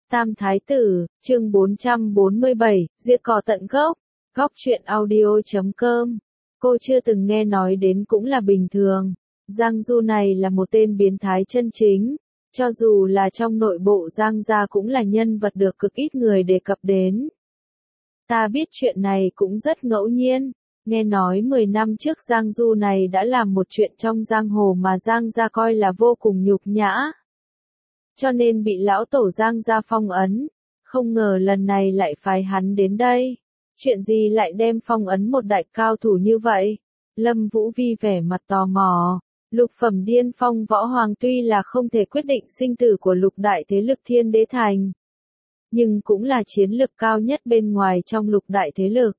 Tam Thái Tử, chương 447, diệt cỏ tận gốc. Góc truyện audio.com. Cô chưa từng nghe nói đến cũng là bình thường. Giang Du này là một tên biến thái chân chính. Cho dù là trong nội bộ Giang gia cũng là nhân vật được cực ít người đề cập đến. Ta biết chuyện này cũng rất ngẫu nhiên. Nghe nói 10 năm trước Giang Du này đã làm một chuyện trong giang hồ mà Giang gia coi là vô cùng nhục nhã. Cho nên bị lão tổ Giang gia phong ấn. Không ngờ lần này lại phái hắn đến đây. Chuyện gì lại đem phong ấn một đại cao thủ như vậy? Lâm Vũ Vi vẻ mặt tò mò. Lục phẩm điên phong võ hoàng tuy là không thể quyết định sinh tử của lục đại thế lực Thiên Đế Thành. Nhưng cũng là chiến lực cao nhất bên ngoài trong lục đại thế lực.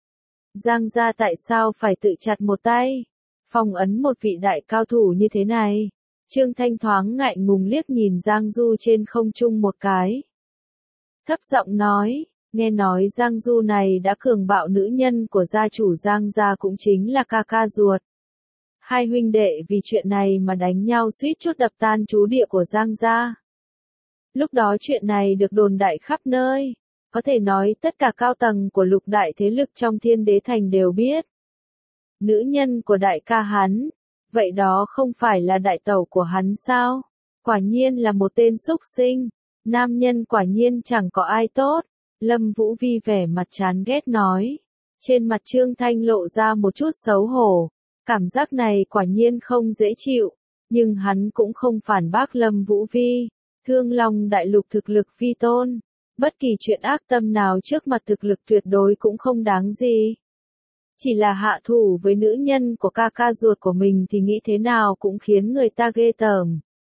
Giang gia tại sao phải tự chặt một tay? Phong ấn một vị đại cao thủ như thế này. Trương Thanh thoáng ngại ngùng liếc nhìn Giang Du trên không trung một cái. Thấp giọng nói, nghe nói Giang Du này đã cường bạo nữ nhân của gia chủ Giang gia cũng chính là ca ca ruột. Hai huynh đệ vì chuyện này mà đánh nhau suýt chút đập tan trú địa của Giang gia. Lúc đó chuyện này được đồn đại khắp nơi. Có thể nói tất cả cao tầng của lục đại thế lực trong Thiên Đế Thành đều biết. Nữ nhân của đại ca hắn. Vậy đó không phải là đại tẩu của hắn sao? Quả nhiên là một tên xúc sinh. Nam nhân quả nhiên chẳng có ai tốt. Lâm Vũ Vi vẻ mặt chán ghét nói. Trên mặt Trương Thanh lộ ra một chút xấu hổ. Cảm giác này quả nhiên không dễ chịu. Nhưng hắn cũng không phản bác Lâm Vũ Vi. Thương Long đại lục thực lực phi tôn. Bất kỳ chuyện ác tâm nào trước mặt thực lực tuyệt đối cũng không đáng gì. Chỉ là hạ thủ với nữ nhân của ca ca ruột của mình thì nghĩ thế nào cũng khiến người ta ghê tởm.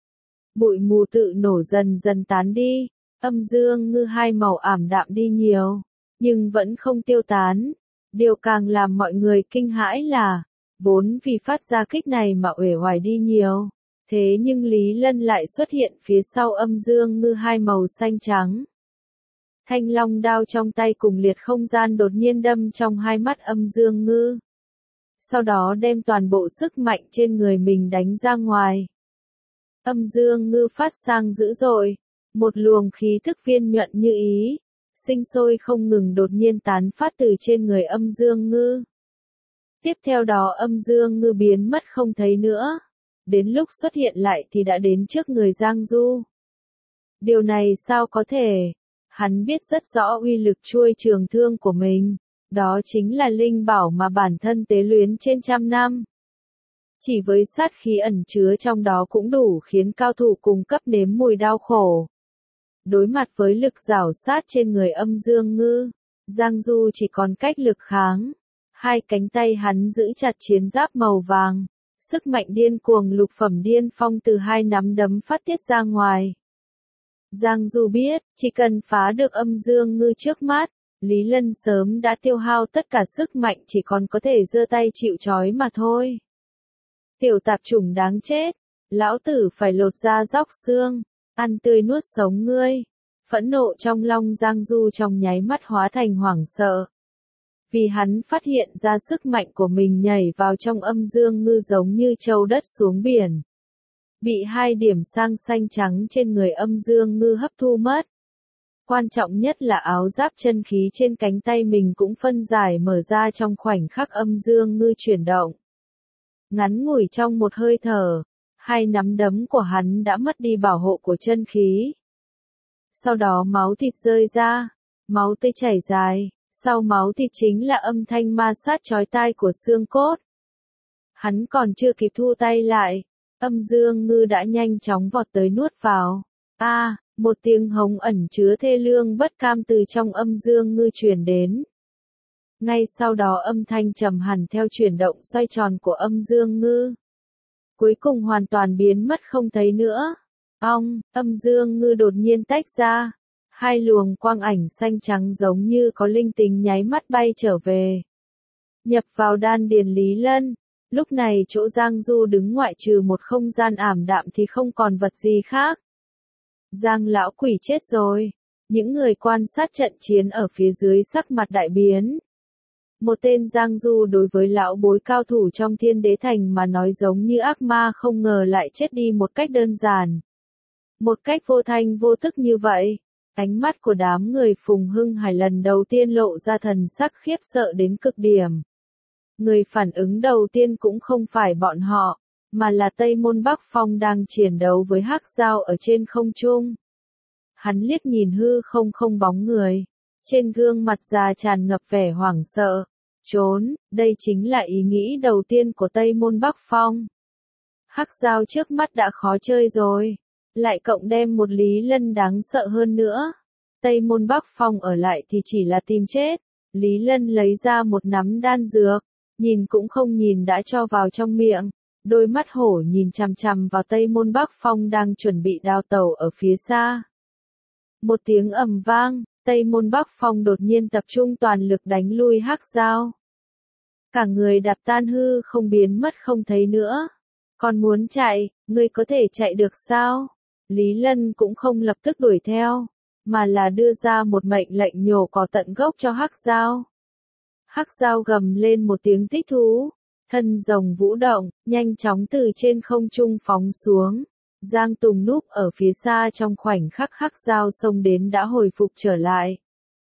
Bụi mù tự nổ dần dần tán đi, âm dương ngư hai màu ảm đạm đi nhiều, nhưng vẫn không tiêu tán. Điều càng làm mọi người kinh hãi là, vốn vì phát ra kích này mà uể oải đi nhiều. Thế nhưng Lý Lân lại xuất hiện phía sau âm dương ngư hai màu xanh trắng. Thanh long đao trong tay cùng liệt không gian đột nhiên đâm trong hai mắt âm dương ngư. Sau đó đem toàn bộ sức mạnh trên người mình đánh ra ngoài. Âm dương ngư phát sang dữ dội. Một luồng khí thức viên nhuận như ý. Sinh sôi không ngừng đột nhiên tán phát từ trên người âm dương ngư. Tiếp theo đó âm dương ngư biến mất không thấy nữa. Đến lúc xuất hiện lại thì đã đến trước người Giang Du. Điều này sao có thể? Hắn biết rất rõ uy lực chuôi trường thương của mình. Đó chính là linh bảo mà bản thân tế luyến trên trăm năm. Chỉ với sát khí ẩn chứa trong đó cũng đủ khiến cao thủ cùng cấp nếm mùi đau khổ. Đối mặt với lực rảo sát trên người âm dương ngư, Giang Du chỉ còn cách lực kháng. Hai cánh tay hắn giữ chặt chiến giáp màu vàng. Sức mạnh điên cuồng lục phẩm điên phong từ hai nắm đấm phát tiết ra ngoài. Giang Du biết, chỉ cần phá được âm dương ngư trước mắt, Lý Lân sớm đã tiêu hao tất cả sức mạnh chỉ còn có thể giơ tay chịu trói mà thôi. Tiểu tạp chủng đáng chết, lão tử phải lột da róc xương, ăn tươi nuốt sống ngươi. Phẫn nộ trong lòng Giang Du trong nháy mắt hóa thành hoảng sợ. Vì hắn phát hiện ra sức mạnh của mình nhảy vào trong âm dương ngư giống như trâu đất xuống biển. Bị hai điểm sang xanh trắng trên người âm dương ngư hấp thu mất. Quan trọng nhất là áo giáp chân khí trên cánh tay mình cũng phân giải mở ra trong khoảnh khắc âm dương ngư chuyển động. Ngắn ngủi trong một hơi thở, hai nắm đấm của hắn đã mất đi bảo hộ của chân khí. Sau đó máu thịt rơi ra, máu tươi chảy dài, sau máu thịt chính là âm thanh ma sát chói tai của xương cốt. Hắn còn chưa kịp thu tay lại. Âm dương ngư đã nhanh chóng vọt tới nuốt vào. Một tiếng hống ẩn chứa thê lương bất cam từ trong âm dương ngư truyền đến. Ngay sau đó âm thanh trầm hẳn theo chuyển động xoay tròn của âm dương ngư. Cuối cùng hoàn toàn biến mất không thấy nữa. Âm dương ngư đột nhiên tách ra. Hai luồng quang ảnh xanh trắng giống như có linh tính nháy mắt bay trở về. Nhập vào đan điền Lý Lân. Lúc này chỗ Giang Du đứng ngoại trừ một không gian ảm đạm thì không còn vật gì khác. Giang lão quỷ chết rồi. Những người quan sát trận chiến ở phía dưới sắc mặt đại biến. Một tên Giang Du đối với lão bối cao thủ trong Thiên Đế Thành mà nói giống như ác ma không ngờ lại chết đi một cách đơn giản. Một cách vô thanh vô tức như vậy. Ánh mắt của đám người Phùng Hưng Hải lần đầu tiên lộ ra thần sắc khiếp sợ đến cực điểm. Người phản ứng đầu tiên cũng không phải bọn họ, mà là Tây Môn Bắc Phong đang chiến đấu với Hắc Dao ở trên không trung. Hắn liếc nhìn hư không bóng người, trên gương mặt già tràn ngập vẻ hoảng sợ. Trốn, đây chính là ý nghĩ đầu tiên của Tây Môn Bắc Phong. Hắc Dao trước mắt đã khó chơi rồi, lại cộng đem một Lý Lân đáng sợ hơn nữa. Tây Môn Bắc Phong ở lại thì chỉ là tìm chết. Lý Lân lấy ra một nắm đan dược, nhìn cũng không nhìn đã cho vào trong miệng. Đôi mắt hổ nhìn chằm chằm vào Tây Môn Bắc Phong đang chuẩn bị đào tẩu ở phía xa. Một tiếng ầm vang, Tây Môn Bắc Phong đột nhiên tập trung toàn lực đánh lui Hắc Dao. Cả người đạp tan hư không biến mất không thấy nữa. Còn muốn chạy, ngươi có thể chạy được sao? Lý Lân cũng không lập tức đuổi theo, mà là đưa ra một mệnh lệnh nhổ cỏ tận gốc cho Hắc Dao. Hắc Dao gầm lên một tiếng thích thú, thân rồng vũ động, nhanh chóng từ trên không trung phóng xuống. Giang Tùng núp ở phía xa trong khoảnh khắc Hắc Dao xông đến đã hồi phục trở lại.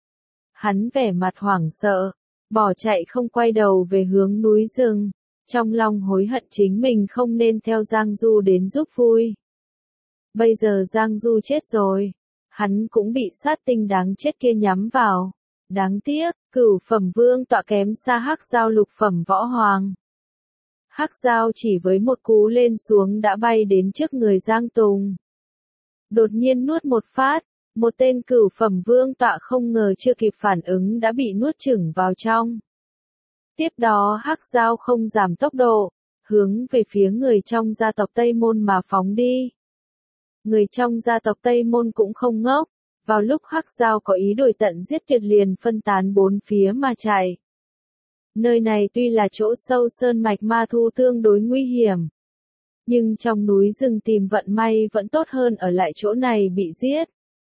Hắn vẻ mặt hoảng sợ, bỏ chạy không quay đầu về hướng núi rừng, trong lòng hối hận chính mình không nên theo Giang Du đến giúp vui. Bây giờ Giang Du chết rồi, hắn cũng bị sát tinh đáng chết kia nhắm vào. Đáng tiếc, cửu phẩm vương tọa kém xa Hắc Dao lục phẩm võ hoàng. Hắc Dao chỉ với một cú lên xuống đã bay đến trước người Giang Tùng. Đột nhiên nuốt một phát, một tên cửu phẩm vương tọa không ngờ chưa kịp phản ứng đã bị nuốt chửng vào trong. Tiếp đó Hắc Dao không giảm tốc độ, hướng về phía người trong gia tộc Tây Môn mà phóng đi. Người trong gia tộc Tây Môn cũng không ngốc, vào lúc Hắc Dao có ý đổi tận giết tuyệt liền phân tán bốn phía mà chạy. Nơi này tuy là chỗ sâu sơn mạch ma thu tương đối nguy hiểm, nhưng trong núi rừng tìm vận may vẫn tốt hơn ở lại chỗ này bị giết.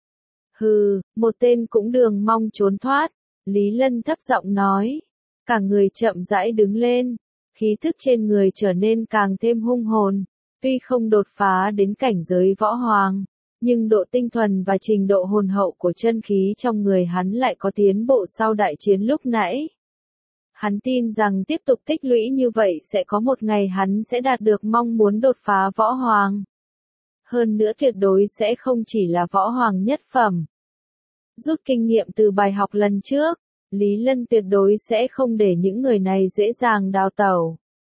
Hừ, một tên cũng đừng mong trốn thoát, Lý Lân thấp giọng nói. Cả người chậm rãi đứng lên, khí thức trên người trở nên càng thêm hung hồn. Tuy không đột phá đến cảnh giới võ hoàng, nhưng độ tinh thuần và trình độ hồn hậu của chân khí trong người hắn lại có tiến bộ sau đại chiến lúc nãy. Hắn tin rằng tiếp tục tích lũy như vậy sẽ có một ngày hắn sẽ đạt được mong muốn đột phá võ hoàng. Hơn nữa tuyệt đối sẽ không chỉ là võ hoàng nhất phẩm. Rút kinh nghiệm từ bài học lần trước, Lý Lân tuyệt đối sẽ không để những người này dễ dàng đào tẩu.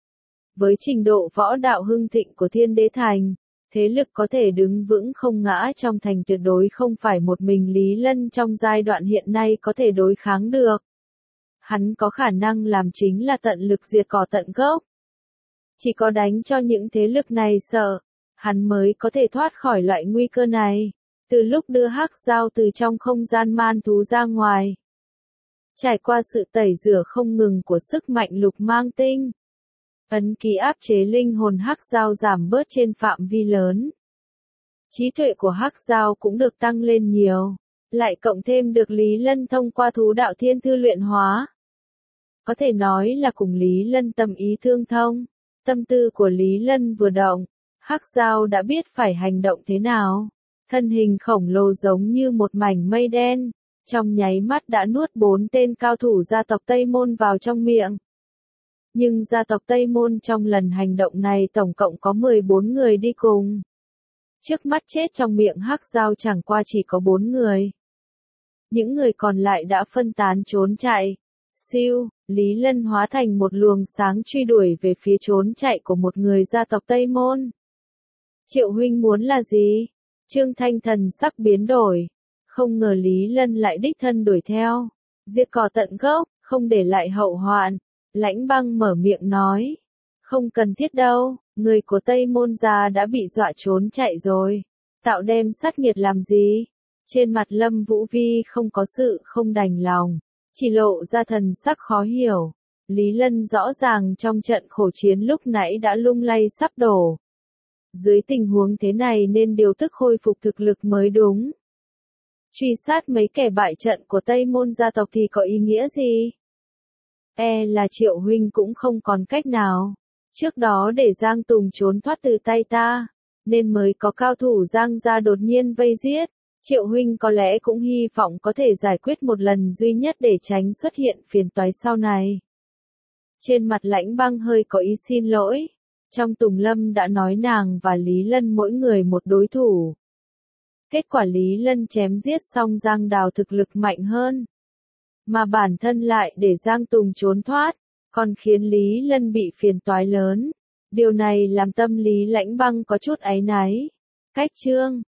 Với trình độ võ đạo hưng thịnh của Thiên Đế Thành, thế lực có thể đứng vững không ngã trong thành tuyệt đối không phải một mình Lý Lân trong giai đoạn hiện nay có thể đối kháng được. Hắn có khả năng làm chính là tận lực diệt cỏ tận gốc. Chỉ có đánh cho những thế lực này sợ, hắn mới có thể thoát khỏi loại nguy cơ này. Từ lúc đưa Hắc Dao từ trong không gian man thú ra ngoài, trải qua sự tẩy rửa không ngừng của sức mạnh lục mang tinh, ấn ký áp chế linh hồn Hắc Dao giảm bớt trên phạm vi lớn. Trí tuệ của Hắc Dao cũng được tăng lên nhiều, lại cộng thêm được Lý Lân thông qua thú đạo thiên thư luyện hóa. Có thể nói là cùng Lý Lân tâm ý tương thông, tâm tư của Lý Lân vừa động, Hắc Dao đã biết phải hành động thế nào. Thân hình khổng lồ giống như một mảnh mây đen, trong nháy mắt đã nuốt 4 tên cao thủ gia tộc Tây Môn vào trong miệng. Nhưng gia tộc Tây Môn trong lần hành động này tổng cộng có 14 người đi cùng. Trước mắt chết trong miệng Hắc Dao chẳng qua chỉ có 4 người. Những người còn lại đã phân tán trốn chạy. Siêu, Lý Lân hóa thành một luồng sáng truy đuổi về phía trốn chạy của một người gia tộc Tây Môn. Triệu huynh muốn là gì? Trương Thanh thần sắc biến đổi. Không ngờ Lý Lân lại đích thân đuổi theo. Diệt cỏ tận gốc, không để lại hậu hoạn. Lãnh Băng mở miệng nói. Không cần thiết đâu, người của Tây Môn gia đã bị dọa trốn chạy rồi. Tạo đem sát nghiệt làm gì? Trên mặt Lâm Vũ Vi không có sự không đành lòng, chỉ lộ ra thần sắc khó hiểu. Lý Lân rõ ràng trong trận khổ chiến lúc nãy đã lung lay sắp đổ. Dưới tình huống thế này nên điều tức khôi phục thực lực mới đúng. Truy sát mấy kẻ bại trận của Tây Môn gia tộc thì có ý nghĩa gì? Là Triệu huynh cũng không còn cách nào. Trước đó để Giang Tùng trốn thoát từ tay ta, nên mới có cao thủ Giang gia đột nhiên vây giết. Triệu huynh có lẽ cũng hy vọng có thể giải quyết một lần duy nhất để tránh xuất hiện phiền toái sau này. Trên mặt Lãnh Băng hơi có ý xin lỗi. Trong Tùng Lâm đã nói nàng và Lý Lân mỗi người một đối thủ. Kết quả Lý Lân chém giết xong Giang Đào thực lực mạnh hơn. Mà bản thân lại để Giang Tùng trốn thoát, còn khiến Lý Lân bị phiền toái lớn. Điều này làm tâm lý Lãnh Băng có chút áy náy. Cách chương